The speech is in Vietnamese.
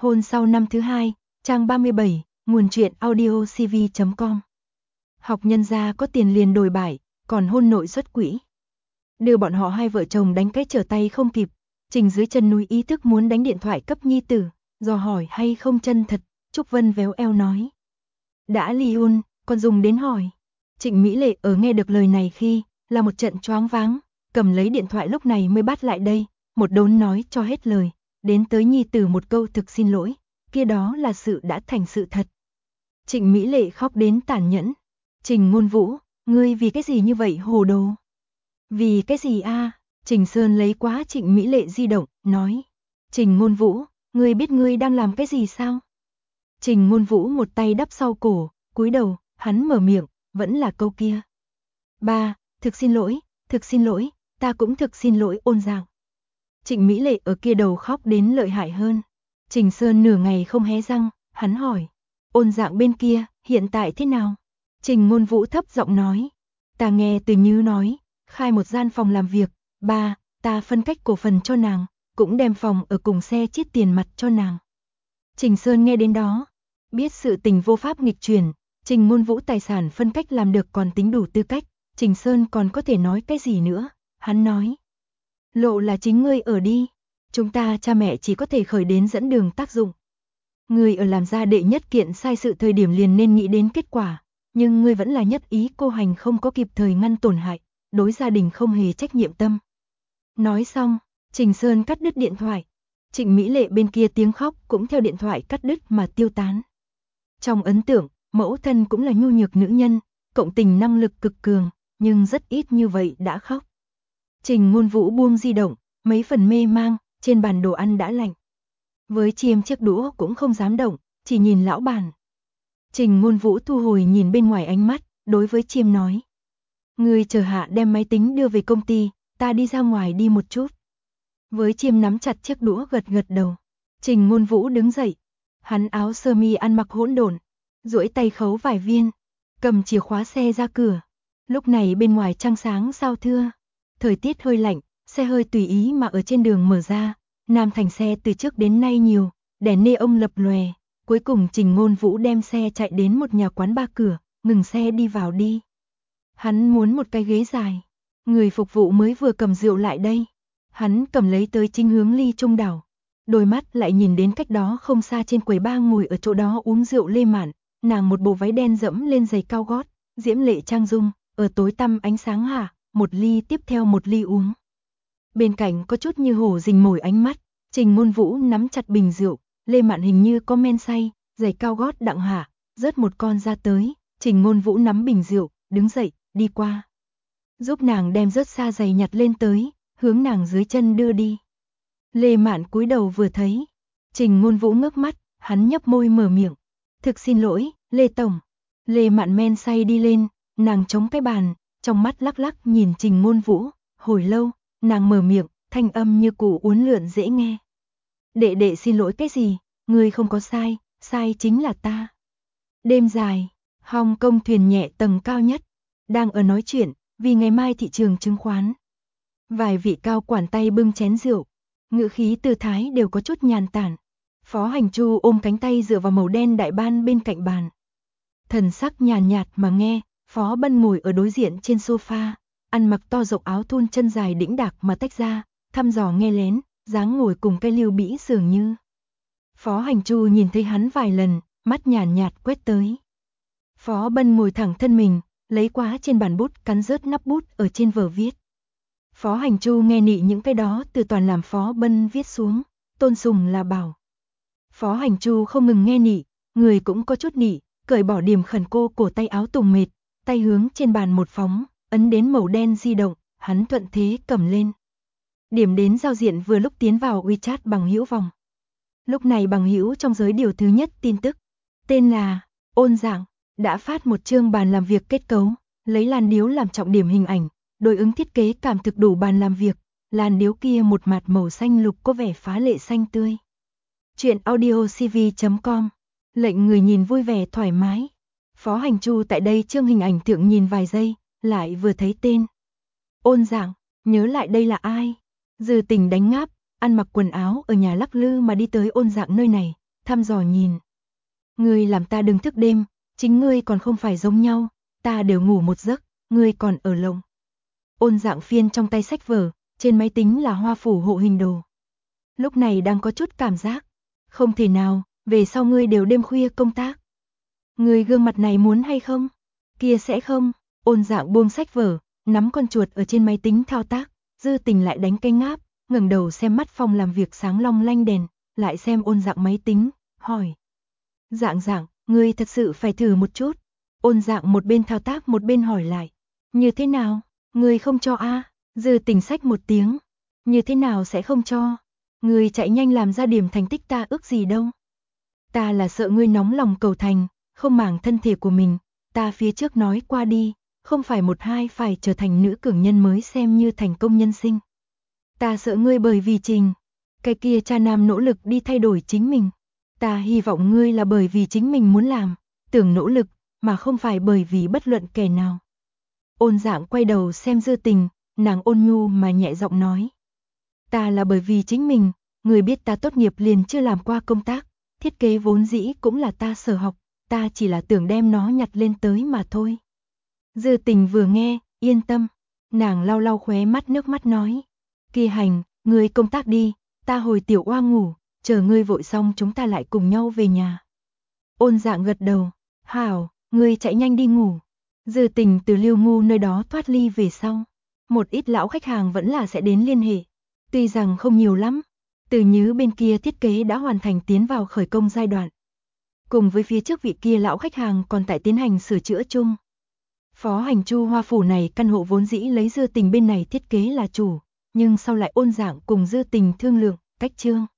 Hôn sau năm thứ hai, trang 37, nguồn truyện audiocv.com. Học nhân gia có tiền liền đổi bại, còn hôn nội xuất quỹ. Đưa bọn họ hai vợ chồng đánh cái trở tay không kịp. Trình dưới chân núi ý thức muốn đánh điện thoại cấp nhi tử, dò hỏi hay không chân thật. Trúc Vân véo eo nói. Đã ly hôn, còn dùng đến hỏi. Trịnh Mỹ Lệ ở nghe được lời này khi, là một trận choáng váng, cầm lấy điện thoại lúc này mới bắt lại đây, một đốn nói cho hết lời, đến tới nhi tử một câu thực xin lỗi, kia đó là sự đã thành sự thật. Trịnh Mỹ Lệ khóc đến tàn nhẫn. Trình Ngôn Vũ, ngươi vì cái gì như vậy hồ đồ? Vì cái gì a? Trình Sơn lấy quá Trịnh Mỹ Lệ di động, nói. Trình Ngôn Vũ, ngươi biết ngươi đang làm cái gì sao? Trình Ngôn Vũ một tay đắp sau cổ, cúi đầu, hắn mở miệng, vẫn là câu kia. Ba, thực xin lỗi, ta cũng thực xin lỗi Ôn Dạng. Trịnh Mỹ Lệ ở kia đầu khóc đến lợi hại hơn. Trình Sơn nửa ngày không hé răng, hắn hỏi. Ôn Dạng bên kia, hiện tại thế nào? Trình Ngôn Vũ thấp giọng nói. Ta nghe Từ Như nói, khai một gian phòng làm việc. Ba, ta phân cách cổ phần cho nàng, cũng đem phòng ở cùng xe chiết tiền mặt cho nàng. Trình Sơn nghe đến đó, biết sự tình vô pháp nghịch chuyển. Trình Ngôn Vũ tài sản phân cách làm được còn tính đủ tư cách. Trình Sơn còn có thể nói cái gì nữa? Hắn nói. Lộ là chính ngươi ở đi. Chúng ta cha mẹ chỉ có thể khởi đến dẫn đường tác dụng. Ngươi ở làm ra đệ nhất kiện sai sự thời điểm liền nên nghĩ đến kết quả. Nhưng ngươi vẫn là nhất ý cô hành không có kịp thời ngăn tổn hại. Đối gia đình không hề trách nhiệm tâm. Nói xong, Trình Sơn cắt đứt điện thoại. Trịnh Mỹ Lệ bên kia tiếng khóc cũng theo điện thoại cắt đứt mà tiêu tán. Trong ấn tượng, mẫu thân cũng là nhu nhược nữ nhân, cộng tình năng lực cực cường, nhưng rất ít như vậy đã khóc. Trình Ngôn Vũ buông di động, mấy phần mê mang, trên bàn đồ ăn đã lạnh. Với chiêm chiếc đũa cũng không dám động, chỉ nhìn lão bản. Trình Ngôn Vũ thu hồi nhìn bên ngoài ánh mắt, đối với chiêm nói. Ngươi chờ hạ đem máy tính đưa về công ty, ta đi ra ngoài đi một chút. Với chiêm nắm chặt chiếc đũa gật gật đầu. Trình Ngôn Vũ đứng dậy. Hắn áo sơ mi ăn mặc hỗn độn, duỗi tay khấu vài viên, cầm chìa khóa xe ra cửa. Lúc này bên ngoài trăng sáng sao thưa. Thời tiết hơi lạnh, xe hơi tùy ý mà ở trên đường mở ra. Nam thành xe từ trước đến nay nhiều, đèn neon lập lòe. Cuối cùng Trình Ngôn Vũ đem xe chạy đến một nhà quán bar cửa, ngừng xe đi vào đi. Hắn muốn một cái ghế dài. Người phục vụ mới vừa cầm rượu lại đây. Hắn cầm lấy tới chính hướng ly trung đảo. Đôi mắt lại nhìn đến cách đó không xa trên quầy bar ngồi ở chỗ đó uống rượu Lê Mạn. Nàng một bộ váy đen dẫm lên giày cao gót, diễm lệ trang dung, ở tối tăm ánh sáng hạ, một ly tiếp theo một ly uống. Bên cạnh có chút như hổ rình mồi ánh mắt, Trình Ngôn Vũ nắm chặt bình rượu, Lê Mạn hình như có men say, giày cao gót đặng hạ, rớt một con ra tới, Trình Ngôn Vũ nắm bình rượu, đứng dậy, đi qua. Giúp nàng đem rớt xa giày nhặt lên tới, hướng nàng dưới chân đưa đi. Lê Mạn cúi đầu vừa thấy, Trình Ngôn Vũ ngước mắt, hắn nhấp môi mở miệng. Thực xin lỗi, Lê Tổng. Lê Mạn men say đi lên, nàng chống cái bàn, trong mắt lắc lắc nhìn Trình Ngôn Vũ, hồi lâu, nàng mở miệng, thanh âm như củ uốn lượn dễ nghe. Đệ đệ xin lỗi cái gì, ngươi không có sai, sai chính là ta. Đêm dài, Hồng Kông thuyền nhẹ tầng cao nhất, đang ở nói chuyện, vì ngày mai thị trường chứng khoán. Vài vị cao quản tay bưng chén rượu, ngữ khí tư thái đều có chút nhàn tản. Phó Hành Chu ôm cánh tay dựa vào màu đen đại ban bên cạnh bàn. Thần sắc nhàn nhạt mà nghe, Phó Bân ngồi ở đối diện trên sofa, ăn mặc to rộng áo thun chân dài đĩnh đạc mà tách ra, thăm dò nghe lén, dáng ngồi cùng cây Lưu Bĩ dường như. Phó Hành Chu nhìn thấy hắn vài lần, mắt nhàn nhạt quét tới. Phó Bân ngồi thẳng thân mình, lấy quá trên bàn bút cắn rớt nắp bút ở trên vở viết. Phó Hành Chu nghe nị những cái đó từ toàn làm Phó Bân viết xuống, tôn sùng là bảo. Phó Hành Chu không ngừng nghe nị, người cũng có chút nị, cởi bỏ điểm khẩn cô cổ tay áo tùng mệt, tay hướng trên bàn một phóng, ấn đến màu đen di động, hắn thuận thế cầm lên. Điểm đến giao diện vừa lúc tiến vào WeChat bằng hữu vòng. Lúc này bằng hữu trong giới điều thứ nhất tin tức, tên là Ôn Dạng, đã phát một chương bàn làm việc kết cấu, lấy làn điếu làm trọng điểm hình ảnh, đối ứng thiết kế cảm thực đủ bàn làm việc, làn điếu kia một mặt màu xanh lục có vẻ phá lệ xanh tươi. Chuyện audiocv.com, lệnh người nhìn vui vẻ thoải mái. Phó Hành Chu tại đây chương hình ảnh thượng nhìn vài giây, lại vừa thấy tên. Ôn Dạng, nhớ lại đây là ai? Dư Tình đánh ngáp, ăn mặc quần áo ở nhà lắc lư mà đi tới Ôn Dạng nơi này, thăm dò nhìn. Ngươi làm ta đừng thức đêm, chính ngươi còn không phải giống nhau, ta đều ngủ một giấc, ngươi còn ở lộng. Ôn Dạng phiên trong tay sách vở, trên máy tính là hoa phủ hộ hình đồ. Lúc này đang có chút cảm giác, không thể nào, về sau ngươi đều đêm khuya công tác. Ngươi gương mặt này muốn hay không? Kia sẽ không. Ôn Dạng buông sách vở, nắm con chuột ở trên máy tính thao tác, Dư Tình lại đánh cái ngáp, ngẩng đầu xem mắt phòng làm việc sáng long lanh đèn, lại xem Ôn Dạng máy tính, hỏi. Dạng, ngươi thật sự phải thử một chút. Ôn Dạng một bên thao tác một bên hỏi lại. Như thế nào? Ngươi không cho a? Dư Tình xách một tiếng. Như thế nào sẽ không cho? Ngươi chạy nhanh làm ra điểm thành tích ta ước gì đâu. Ta là sợ ngươi nóng lòng cầu thành, không màng thân thể của mình, ta phía trước nói qua đi, không phải một hai phải trở thành nữ cường nhân mới xem như thành công nhân sinh. Ta sợ ngươi bởi vì Trình, cái kia cha nam nỗ lực đi thay đổi chính mình. Ta hy vọng ngươi là bởi vì chính mình muốn làm, tưởng nỗ lực, mà không phải bởi vì bất luận kẻ nào. Ôn Dạng quay đầu xem Dư Tình, nàng ôn nhu mà nhẹ giọng nói. Ta là bởi vì chính mình, người biết ta tốt nghiệp liền chưa làm qua công tác, thiết kế vốn dĩ cũng là ta sở học, ta chỉ là tưởng đem nó nhặt lên tới mà thôi. Dư Tình vừa nghe, yên tâm, nàng lau lau khóe mắt nước mắt nói. Kia hành, ngươi công tác đi, ta hồi tiểu oa ngủ, chờ ngươi vội xong chúng ta lại cùng nhau về nhà. Ôn Dạng gật đầu, hảo, ngươi chạy nhanh đi ngủ. Dư Tình từ Lưu Ngu nơi đó thoát ly về sau, một ít lão khách hàng vẫn là sẽ đến liên hệ, tuy rằng không nhiều lắm. Từ Nhứ bên kia thiết kế đã hoàn thành tiến vào khởi công giai đoạn. Cùng với phía trước vị kia lão khách hàng còn tại tiến hành sửa chữa chung. Phó hành Chu Hoa phủ này căn hộ vốn dĩ lấy Dư Tình bên này thiết kế là chủ, nhưng sau lại Ôn Dạng cùng Dư Tình thương lượng, cách trương.